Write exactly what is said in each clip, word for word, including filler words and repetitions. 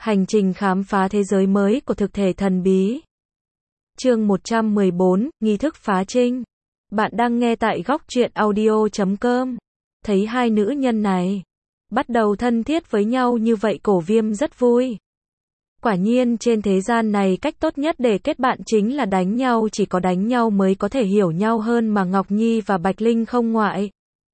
Hành trình khám phá thế giới mới của thực thể thần bí. Chương một trăm mười bốn, nghi thức phá trinh. Bạn đang nghe tại góc truyện audio chấm com. Thấy hai nữ nhân này bắt đầu thân thiết với nhau như vậy, Cổ Viêm rất vui. Quả nhiên trên thế gian này cách tốt nhất để kết bạn chính là đánh nhau, chỉ có đánh nhau mới có thể hiểu nhau hơn mà Ngọc Nhi và Bạch Linh không ngoại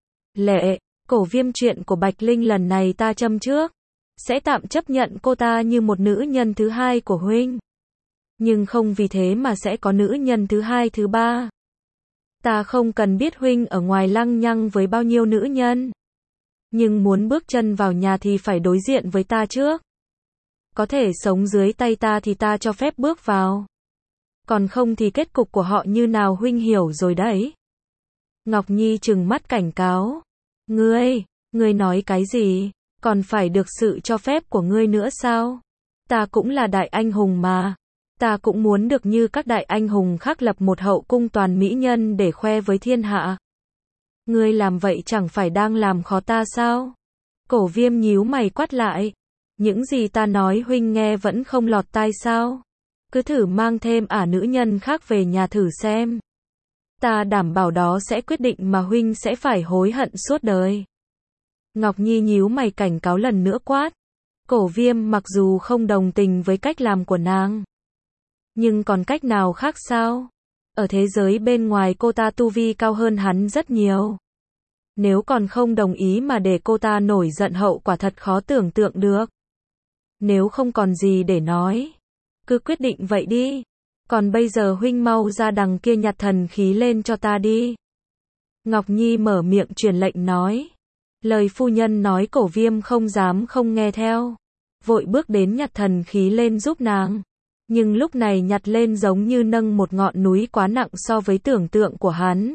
lệ. Cổ Viêm, chuyện của Bạch Linh lần này ta châm trước sẽ tạm chấp nhận cô ta như một nữ nhân thứ hai của huynh. Nhưng không vì thế mà sẽ có nữ nhân thứ hai thứ ba. Ta không cần biết huynh ở ngoài lăng nhăng với bao nhiêu nữ nhân. Nhưng muốn bước chân vào nhà thì phải đối diện với ta trước. Có thể sống dưới tay ta thì ta cho phép bước vào. Còn không thì kết cục của họ như nào huynh hiểu rồi đấy. Ngọc Nhi trừng mắt cảnh cáo. Ngươi, ngươi nói cái gì? Còn phải được sự cho phép của ngươi nữa sao? Ta cũng là đại anh hùng mà. Ta cũng muốn được như các đại anh hùng khác, lập một hậu cung toàn mỹ nhân để khoe với thiên hạ. Ngươi làm vậy chẳng phải đang làm khó ta sao? Cổ Viêm nhíu mày quát lại. Những gì ta nói huynh nghe vẫn không lọt tai sao? Cứ thử mang thêm ả nữ nhân khác về nhà thử xem. Ta đảm bảo đó sẽ quyết định mà huynh sẽ phải hối hận suốt đời. Ngọc Nhi nhíu mày cảnh cáo lần nữa quát. Cổ Viêm mặc dù không đồng tình với cách làm của nàng, nhưng còn cách nào khác sao? Ở thế giới bên ngoài cô ta tu vi cao hơn hắn rất nhiều. Nếu còn không đồng ý mà để cô ta nổi giận, hậu quả thật khó tưởng tượng được. Nếu không còn gì để nói, cứ quyết định vậy đi. Còn bây giờ huynh mau ra đằng kia nhặt thần khí lên cho ta đi. Ngọc Nhi mở miệng truyền lệnh nói. Lời phu nhân nói Cổ Viêm không dám không nghe theo. Vội bước đến nhặt thần khí lên giúp nàng. Nhưng lúc này nhặt lên giống như nâng một ngọn núi, quá nặng so với tưởng tượng của hắn.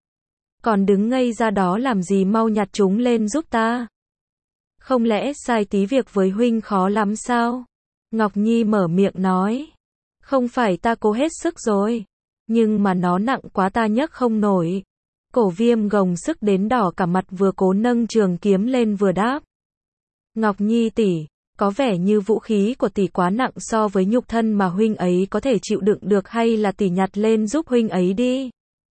Còn đứng ngây ra đó làm gì, mau nhặt chúng lên giúp ta. Không lẽ sai tí việc với huynh khó lắm sao? Ngọc Nhi mở miệng nói. Không phải ta cố hết sức rồi. Nhưng mà nó nặng quá, ta nhấc không nổi. Cổ Viêm gồng sức đến đỏ cả mặt, vừa cố nâng trường kiếm lên vừa đáp. Ngọc Nhi tỷ, có vẻ như vũ khí của tỷ quá nặng so với nhục thân mà huynh ấy có thể chịu đựng được, hay là tỷ nhặt lên giúp huynh ấy đi.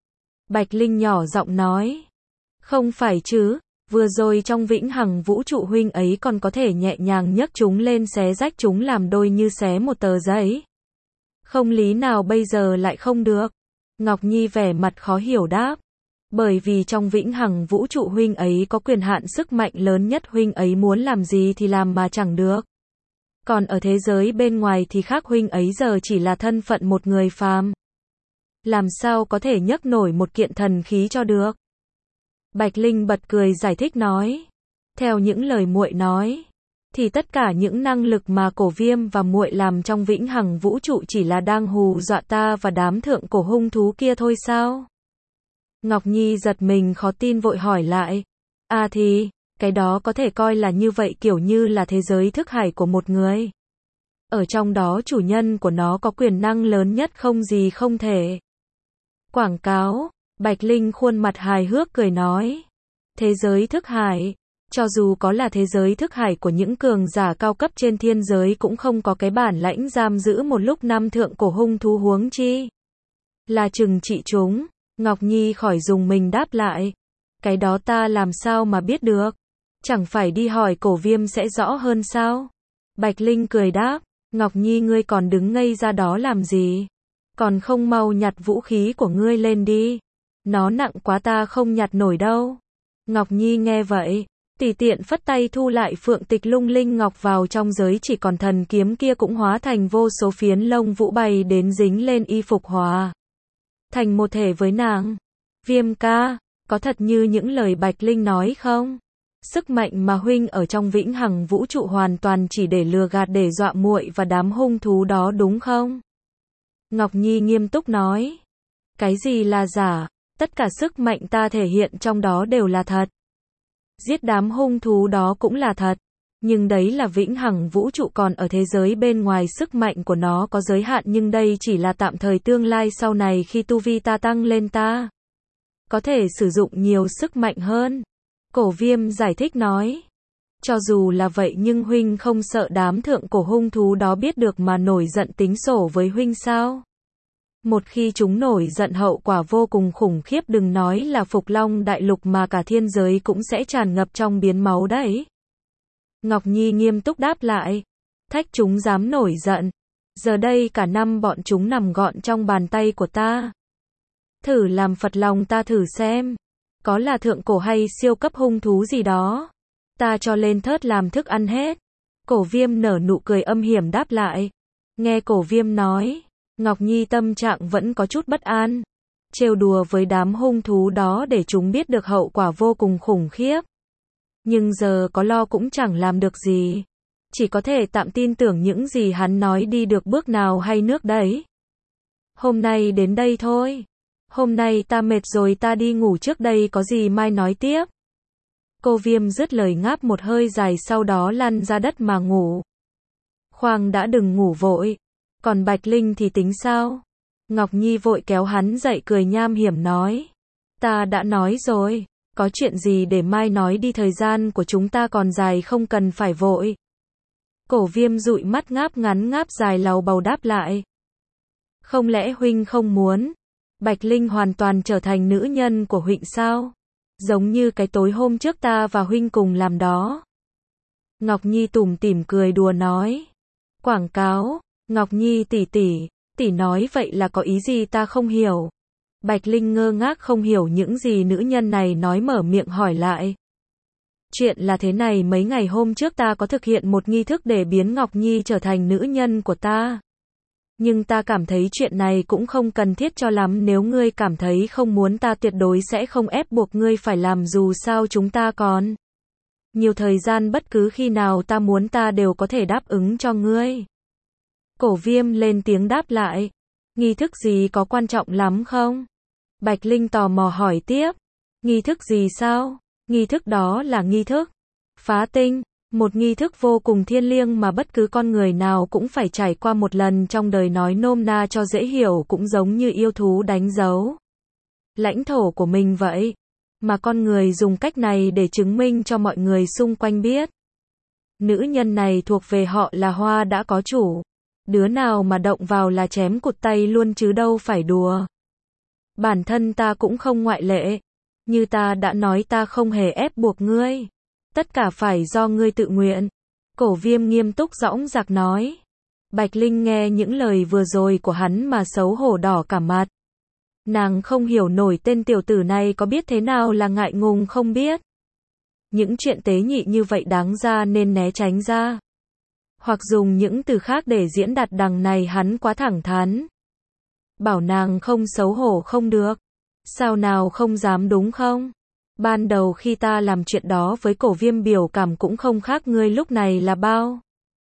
Bạch Linh nhỏ giọng nói. Không phải chứ, vừa rồi trong vĩnh hằng vũ trụ huynh ấy còn có thể nhẹ nhàng nhấc chúng lên, xé rách chúng làm đôi như xé một tờ giấy. Không lý nào bây giờ lại không được? Ngọc Nhi vẻ mặt khó hiểu đáp. Bởi vì trong vĩnh hằng vũ trụ huynh ấy có quyền hạn sức mạnh lớn nhất, huynh ấy muốn làm gì thì làm mà chẳng được. Còn ở thế giới bên ngoài thì khác, huynh ấy giờ chỉ là thân phận một người phàm. Làm sao có thể nhấc nổi một kiện thần khí cho được? Bạch Linh bật cười giải thích nói. Theo những lời muội nói, thì tất cả những năng lực mà Cổ Viêm và muội làm trong vĩnh hằng vũ trụ chỉ là đang hù dọa ta và đám thượng cổ hung thú kia thôi sao? Ngọc Nhi giật mình khó tin vội hỏi lại. À thì, cái đó có thể coi là như vậy, kiểu như là thế giới thức hải của một người. Ở trong đó chủ nhân của nó có quyền năng lớn nhất, không gì không thể. Quảng cáo. Bạch Linh khuôn mặt hài hước cười nói. Thế giới thức hải, cho dù có là thế giới thức hải của những cường giả cao cấp trên thiên giới cũng không có cái bản lãnh giam giữ một lúc năm thượng cổ hung thú, huống chi là trừng trị chúng. Ngọc Nhi khỏi dùng mình đáp lại. Cái đó ta làm sao mà biết được? Chẳng phải đi hỏi Cổ Viêm sẽ rõ hơn sao? Bạch Linh cười đáp. Ngọc Nhi, ngươi còn đứng ngây ra đó làm gì? Còn không mau nhặt vũ khí của ngươi lên đi. Nó nặng quá, ta không nhặt nổi đâu. Ngọc Nhi nghe vậy, tùy tiện phất tay thu lại phượng tịch lung linh ngọc vào trong giới, chỉ còn thần kiếm kia cũng hóa thành vô số phiến lông vũ bay đến dính lên y phục, hòa thành một thể với nàng. Viêm ca, có thật như những lời Bạch Linh nói không? Sức mạnh mà huynh ở trong vĩnh hằng vũ trụ hoàn toàn chỉ để lừa gạt, để dọa muội và đám hung thú đó đúng không? Ngọc Nhi nghiêm túc nói. Cái gì là giả? Tất cả sức mạnh ta thể hiện trong đó đều là thật. Giết đám hung thú đó cũng là thật. Nhưng đấy là vĩnh hằng vũ trụ, còn ở thế giới bên ngoài sức mạnh của nó có giới hạn, nhưng đây chỉ là tạm thời, tương lai sau này khi tu vi ta tăng lên, ta có thể sử dụng nhiều sức mạnh hơn. Cổ Viêm giải thích nói. Cho dù là vậy nhưng huynh không sợ đám thượng cổ hung thú đó biết được mà nổi giận tính sổ với huynh sao? Một khi chúng nổi giận hậu quả vô cùng khủng khiếp, đừng nói là Phục Long Đại Lục mà cả thiên giới cũng sẽ tràn ngập trong biến máu đấy. Ngọc Nhi nghiêm túc đáp lại. Thách chúng dám nổi giận. Giờ đây cả năm bọn chúng nằm gọn trong bàn tay của ta. Thử làm phật lòng ta thử xem. Có là thượng cổ hay siêu cấp hung thú gì đó, ta cho lên thớt làm thức ăn hết. Cổ Viêm nở nụ cười âm hiểm đáp lại. Nghe Cổ Viêm nói, Ngọc Nhi tâm trạng vẫn có chút bất an. Trêu đùa với đám hung thú đó để chúng biết được hậu quả vô cùng khủng khiếp. Nhưng giờ có lo cũng chẳng làm được gì. Chỉ có thể tạm tin tưởng những gì hắn nói, đi được bước nào hay nước đấy. Hôm nay đến đây thôi. Hôm nay ta mệt rồi, ta đi ngủ trước đây, có gì mai nói tiếp. Cô Viêm dứt lời ngáp một hơi dài, sau đó lăn ra đất mà ngủ. Khoan đã, đừng ngủ vội. Còn Bạch Linh thì tính sao? Ngọc Nhi vội kéo hắn dậy, cười nham hiểm nói. Ta đã nói rồi, có chuyện gì để mai nói đi, thời gian của chúng ta còn dài, không cần phải vội. Cổ Viêm dụi mắt ngáp ngắn ngáp dài, lầu bầu đáp lại. Không lẽ huynh không muốn Bạch Linh hoàn toàn trở thành nữ nhân của huynh sao? Giống như cái tối hôm trước ta và huynh cùng làm đó. Ngọc Nhi tủm tỉm cười đùa nói. Quảng cáo, Ngọc Nhi tỷ tỷ, tỷ nói vậy là có ý gì ta không hiểu. Bạch Linh ngơ ngác không hiểu những gì nữ nhân này nói, mở miệng hỏi lại. Chuyện là thế này, mấy ngày hôm trước ta có thực hiện một nghi thức để biến Ngọc Nhi trở thành nữ nhân của ta. Nhưng ta cảm thấy chuyện này cũng không cần thiết cho lắm, nếu ngươi cảm thấy không muốn ta tuyệt đối sẽ không ép buộc ngươi phải làm, dù sao chúng ta còn nhiều thời gian, bất cứ khi nào ta muốn ta đều có thể đáp ứng cho ngươi. Cổ Viêm lên tiếng đáp lại. Nghi thức gì, có quan trọng lắm không? Bạch Linh tò mò hỏi tiếp. Nghi thức gì sao? Nghi thức đó là nghi thức phá tinh. Một nghi thức vô cùng thiêng liêng mà bất cứ con người nào cũng phải trải qua một lần trong đời, nói nôm na cho dễ hiểu cũng giống như yêu thú đánh dấu lãnh thổ của mình vậy. Mà con người dùng cách này để chứng minh cho mọi người xung quanh biết nữ nhân này thuộc về họ, là hoa đã có chủ. Đứa nào mà động vào là chém cụt tay luôn chứ đâu phải đùa. Bản thân ta cũng không ngoại lệ. Như ta đã nói, ta không hề ép buộc ngươi. Tất cả phải do ngươi tự nguyện. Cổ Viêm nghiêm túc dõng dạc nói. Bạch Linh nghe những lời vừa rồi của hắn mà xấu hổ đỏ cả mặt. Nàng không hiểu nổi tên tiểu tử này có biết thế nào là ngại ngùng không biết. Những chuyện tế nhị như vậy đáng ra nên né tránh ra. Hoặc dùng những từ khác để diễn đạt, đằng này hắn quá thẳng thắn. Bảo nàng không xấu hổ không được. Sao nào không dám đúng không? Ban đầu khi ta làm chuyện đó với Cổ Viêm, biểu cảm cũng không khác ngươi lúc này là bao.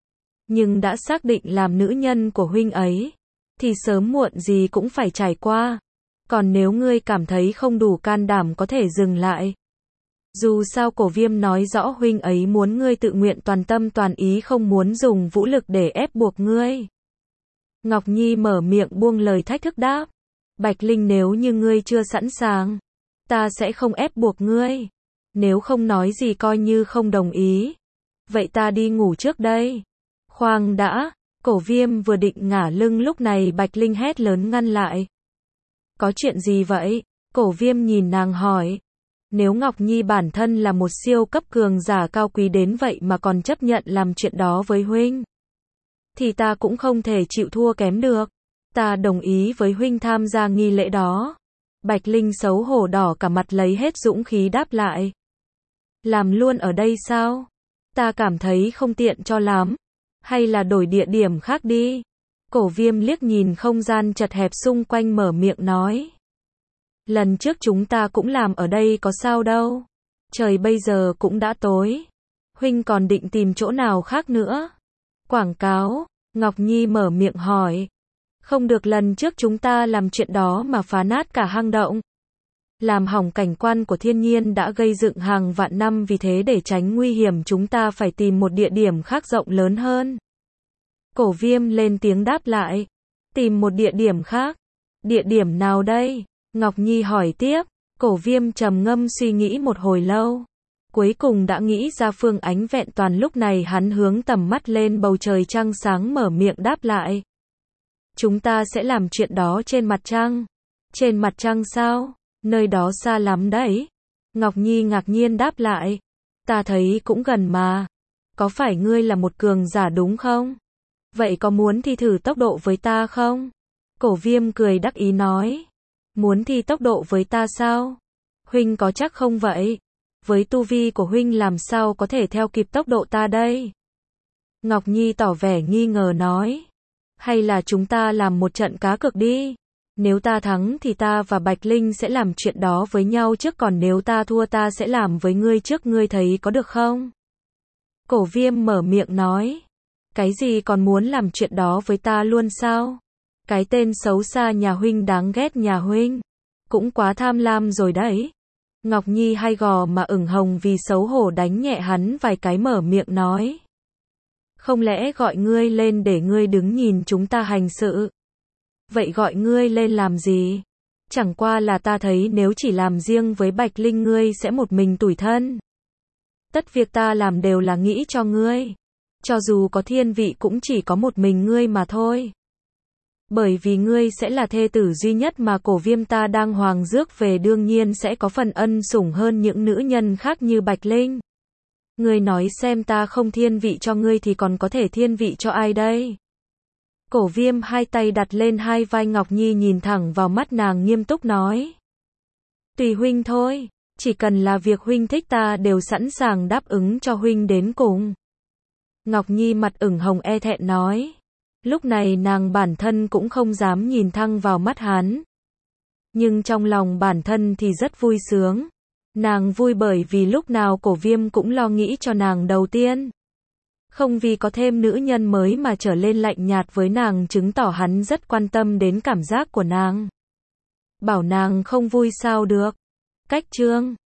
Nhưng đã xác định làm nữ nhân của huynh ấy, thì sớm muộn gì cũng phải trải qua. Còn nếu ngươi cảm thấy không đủ can đảm có thể dừng lại. Dù sao Cổ Viêm nói rõ huynh ấy muốn ngươi tự nguyện toàn tâm toàn ý, không muốn dùng vũ lực để ép buộc ngươi. Ngọc Nhi mở miệng buông lời thách thức đáp. Bạch Linh, nếu như ngươi chưa sẵn sàng, ta sẽ không ép buộc ngươi. Nếu không nói gì coi như không đồng ý. Vậy ta đi ngủ trước đây. Khoan đã, Cổ Viêm vừa định ngả lưng, lúc này Bạch Linh hét lớn ngăn lại. Có chuyện gì vậy? Cổ Viêm nhìn nàng hỏi. Nếu Ngọc Nhi bản thân là một siêu cấp cường giả cao quý đến vậy mà còn chấp nhận làm chuyện đó với huynh, thì ta cũng không thể chịu thua kém được. Ta đồng ý với huynh tham gia nghi lễ đó. Bạch Linh xấu hổ đỏ cả mặt, lấy hết dũng khí đáp lại. Làm luôn ở đây sao? Ta cảm thấy không tiện cho lắm. Hay là đổi địa điểm khác đi? Cổ Viêm liếc nhìn không gian chật hẹp xung quanh, mở miệng nói. Lần trước chúng ta cũng làm ở đây có sao đâu. Trời bây giờ cũng đã tối. Huynh còn định tìm chỗ nào khác nữa? Quảng cáo, Ngọc Nhi mở miệng hỏi. Không được, lần trước chúng ta làm chuyện đó mà phá nát cả hang động. Làm hỏng cảnh quan của thiên nhiên đã gây dựng hàng vạn năm, vì thế để tránh nguy hiểm chúng ta phải tìm một địa điểm khác rộng lớn hơn. Cổ Viêm lên tiếng đáp lại. Tìm một địa điểm khác? Địa điểm nào đây? Ngọc Nhi hỏi tiếp. Cổ Viêm trầm ngâm suy nghĩ một hồi lâu. Cuối cùng đã nghĩ ra phương Ánh Vẹn Toàn, lúc này hắn hướng tầm mắt lên bầu trời trăng sáng mở miệng đáp lại. Chúng ta sẽ làm chuyện đó trên mặt trăng. Trên mặt trăng sao? Nơi đó xa lắm đấy. Ngọc Nhi ngạc nhiên đáp lại. Ta thấy cũng gần mà. Có phải ngươi là một cường giả đúng không? Vậy có muốn thi thử tốc độ với ta không? Cổ Viêm cười đắc ý nói. Muốn thi tốc độ với ta sao? Huynh có chắc không vậy? Với tu vi của huynh làm sao có thể theo kịp tốc độ ta đây? Ngọc Nhi tỏ vẻ nghi ngờ nói. Hay là chúng ta làm một trận cá cược đi? Nếu ta thắng thì ta và Bạch Linh sẽ làm chuyện đó với nhau trước, còn nếu ta thua ta sẽ làm với ngươi trước, ngươi thấy có được không? Cổ Viêm mở miệng nói. Cái gì, còn muốn làm chuyện đó với ta luôn sao? Cái tên xấu xa nhà huynh, đáng ghét nhà huynh. Cũng quá tham lam rồi đấy. Ngọc Nhi hay gò mà ửng hồng vì xấu hổ đánh nhẹ hắn vài cái, mở miệng nói. Không lẽ gọi ngươi lên để ngươi đứng nhìn chúng ta hành sự? Vậy gọi ngươi lên làm gì? Chẳng qua là ta thấy nếu chỉ làm riêng với Bạch Linh ngươi sẽ một mình tủi thân. Tất việc ta làm đều là nghĩ cho ngươi. Cho dù có thiên vị cũng chỉ có một mình ngươi mà thôi. Bởi vì ngươi sẽ là thê tử duy nhất mà Cổ Viêm ta đang hoàng rước về, đương nhiên sẽ có phần ân sủng hơn những nữ nhân khác như Bạch Linh. Ngươi nói xem, ta không thiên vị cho ngươi thì còn có thể thiên vị cho ai đây? Cổ Viêm hai tay đặt lên hai vai Ngọc Nhi, nhìn thẳng vào mắt nàng nghiêm túc nói. Tùy huynh thôi, chỉ cần là việc huynh thích ta đều sẵn sàng đáp ứng cho huynh đến cùng. Ngọc Nhi mặt ửng hồng e thẹn nói. Lúc này nàng bản thân cũng không dám nhìn thẳng vào mắt hắn. Nhưng trong lòng bản thân thì rất vui sướng. Nàng vui bởi vì lúc nào Cổ Viêm cũng lo nghĩ cho nàng đầu tiên. Không vì có thêm nữ nhân mới mà trở lên lạnh nhạt với nàng, chứng tỏ hắn rất quan tâm đến cảm giác của nàng. Bảo nàng không vui sao được. Cách chương